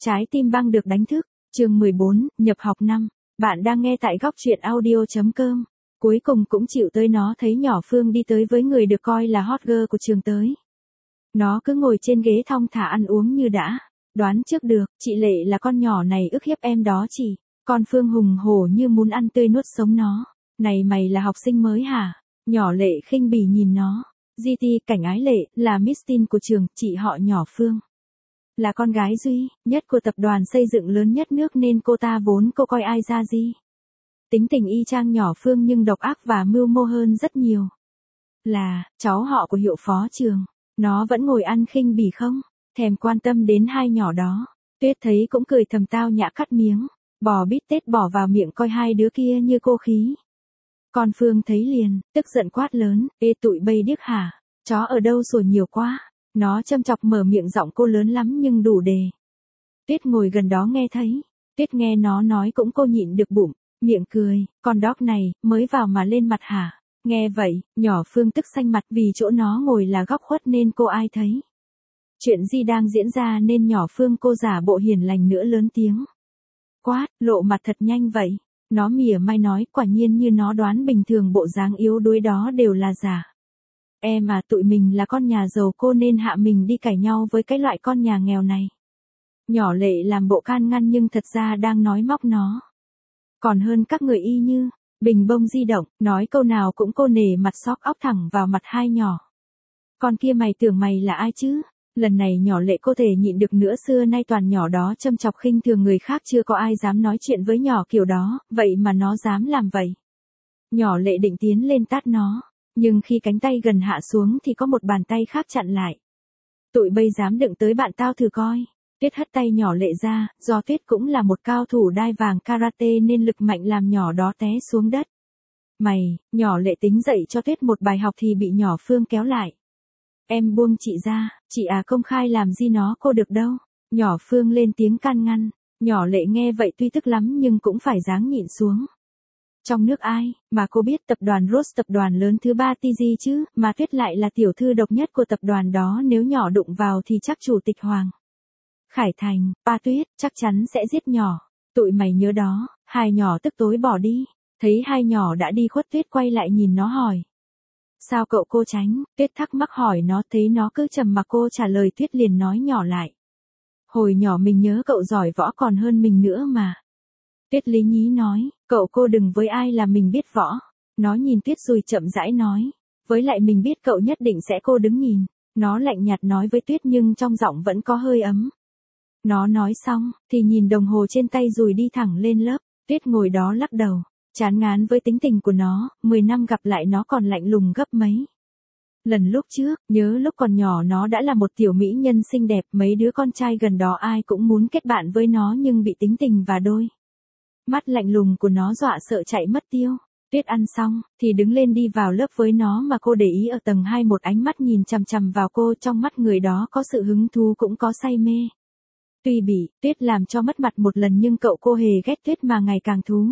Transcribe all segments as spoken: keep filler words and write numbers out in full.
Trái tim băng được đánh thức, chương mười bốn, nhập học năm. Bạn đang nghe tại góc truyện audio chấm com. Cuối cùng cũng chịu tới nó thấy nhỏ Phương đi tới với người được coi là hot girl của trường tới. Nó cứ ngồi trên ghế thong thả ăn uống như đã. Đoán trước được, chị Lệ là con nhỏ này ức hiếp em đó chị. Con Phương hùng hổ như muốn ăn tươi nuốt sống nó. Này mày là học sinh mới hả? Nhỏ Lệ khinh bỉ nhìn nó. giê tê Cảnh Ái Lệ là Miss Teen của trường, chị họ nhỏ Phương. Là con gái duy nhất của tập đoàn xây dựng lớn nhất nước nên cô ta vốn cô coi ai ra gì. Tính tình y chang nhỏ Phương nhưng độc ác và mưu mô hơn rất nhiều. Là cháu họ của hiệu phó trường. Nó vẫn ngồi ăn khinh bỉ không thèm quan tâm đến hai nhỏ đó. Tuyết thấy cũng cười thầm tao nhã cắt miếng bò bít tết bỏ vào miệng coi hai đứa kia như cô khí. Còn Phương thấy liền, tức giận quát lớn, ê tụi bây điếc hả? Chó ở đâu sủa nhiều quá. Nó châm chọc mở miệng giọng cô lớn lắm nhưng đủ đề. Tuyết ngồi gần đó nghe thấy. Tuyết nghe nó nói cũng cô nhịn được bụng, miệng cười, con dog này, mới vào mà lên mặt hả? Nghe vậy, nhỏ Phương tức xanh mặt vì chỗ nó ngồi là góc khuất nên cô ai thấy. Chuyện gì đang diễn ra nên nhỏ Phương cô giả bộ hiền lành nữa lớn tiếng. Quát, lộ mặt thật nhanh vậy. Nó mỉa mai nói quả nhiên như nó đoán bình thường bộ dáng yếu đuối đó đều là giả. Em à tụi mình là con nhà giàu cô nên hạ mình đi cãi nhau với cái loại con nhà nghèo này. Nhỏ Lệ làm bộ can ngăn nhưng thật ra đang nói móc nó. Còn hơn các người y như, bình bông di động, nói câu nào cũng cô nể mặt xóc óc thẳng vào mặt hai nhỏ. Con kia mày tưởng mày là ai chứ? Lần này nhỏ Lệ cô thể nhịn được nữa xưa nay toàn nhỏ đó châm chọc khinh thường người khác chưa có ai dám nói chuyện với nhỏ kiểu đó, vậy mà nó dám làm vậy. Nhỏ Lệ định tiến lên tát nó. Nhưng khi cánh tay gần hạ xuống thì có một bàn tay khác chặn lại. Tụi bây dám đựng tới bạn tao thử coi. Tuyết hất tay nhỏ Lệ ra, do Tuyết cũng là một cao thủ đai vàng karate nên lực mạnh làm nhỏ đó té xuống đất. Mày, nhỏ Lệ tính dạy cho Tuyết một bài học thì bị nhỏ Phương kéo lại. Em buông chị ra, chị à công khai làm gì nó cô được đâu. Nhỏ Phương lên tiếng can ngăn. Nhỏ Lệ nghe vậy tuy tức lắm nhưng cũng phải ráng nhịn xuống. Trong nước ai, mà cô biết tập đoàn Rose tập đoàn lớn thứ ba tê giê chứ, mà Tuyết lại là tiểu thư độc nhất của tập đoàn đó nếu nhỏ đụng vào thì chắc chủ tịch Hoàng Khải Thành, ba Tuyết, chắc chắn sẽ giết nhỏ. Tụi mày nhớ đó, hai nhỏ tức tối bỏ đi. Thấy hai nhỏ đã đi khuất Tuyết quay lại nhìn nó hỏi. Sao cậu cô tránh? Tuyết thắc mắc hỏi nó thấy nó cứ trầm mặc cô trả lời Tuyết liền nói nhỏ lại. Hồi nhỏ mình nhớ cậu giỏi võ còn hơn mình nữa mà. Tuyết lý nhí nói, cậu cô đừng với ai là mình biết võ. Nó nhìn Tuyết rồi chậm rãi nói, với lại mình biết cậu nhất định sẽ cô đứng nhìn. Nó lạnh nhạt nói với Tuyết nhưng trong giọng vẫn có hơi ấm. Nó nói xong, thì nhìn đồng hồ trên tay rồi đi thẳng lên lớp. Tuyết ngồi đó lắc đầu, chán ngán với tính tình của nó, mười năm gặp lại nó còn lạnh lùng gấp mấy. Lần lúc trước, nhớ lúc còn nhỏ nó đã là một tiểu mỹ nhân xinh đẹp, mấy đứa con trai gần đó ai cũng muốn kết bạn với nó nhưng bị tính tình và đôi mắt lạnh lùng của nó dọa sợ chạy mất tiêu. Tuyết ăn xong, thì đứng lên đi vào lớp với nó mà cô để ý ở tầng hai một ánh mắt nhìn chằm chằm vào cô trong mắt người đó có sự hứng thú cũng có say mê. Tuy bị Tuyết làm cho mất mặt một lần nhưng cậu cô hề ghét Tuyết mà ngày càng thú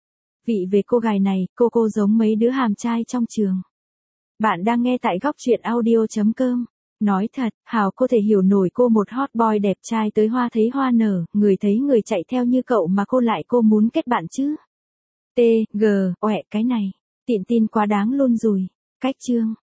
vị về cô gái này, cô cô giống mấy đứa hàm trai trong trường. Bạn đang nghe tại góc truyện audio chấm com. Nói thật, Hào cô thể hiểu nổi cô một hot boy đẹp trai tới hoa thấy hoa nở, người thấy người chạy theo như cậu mà cô lại cô muốn kết bạn chứ. T, G, oẹ cái này. Tiện tin quá đáng luôn rồi. Cách chương.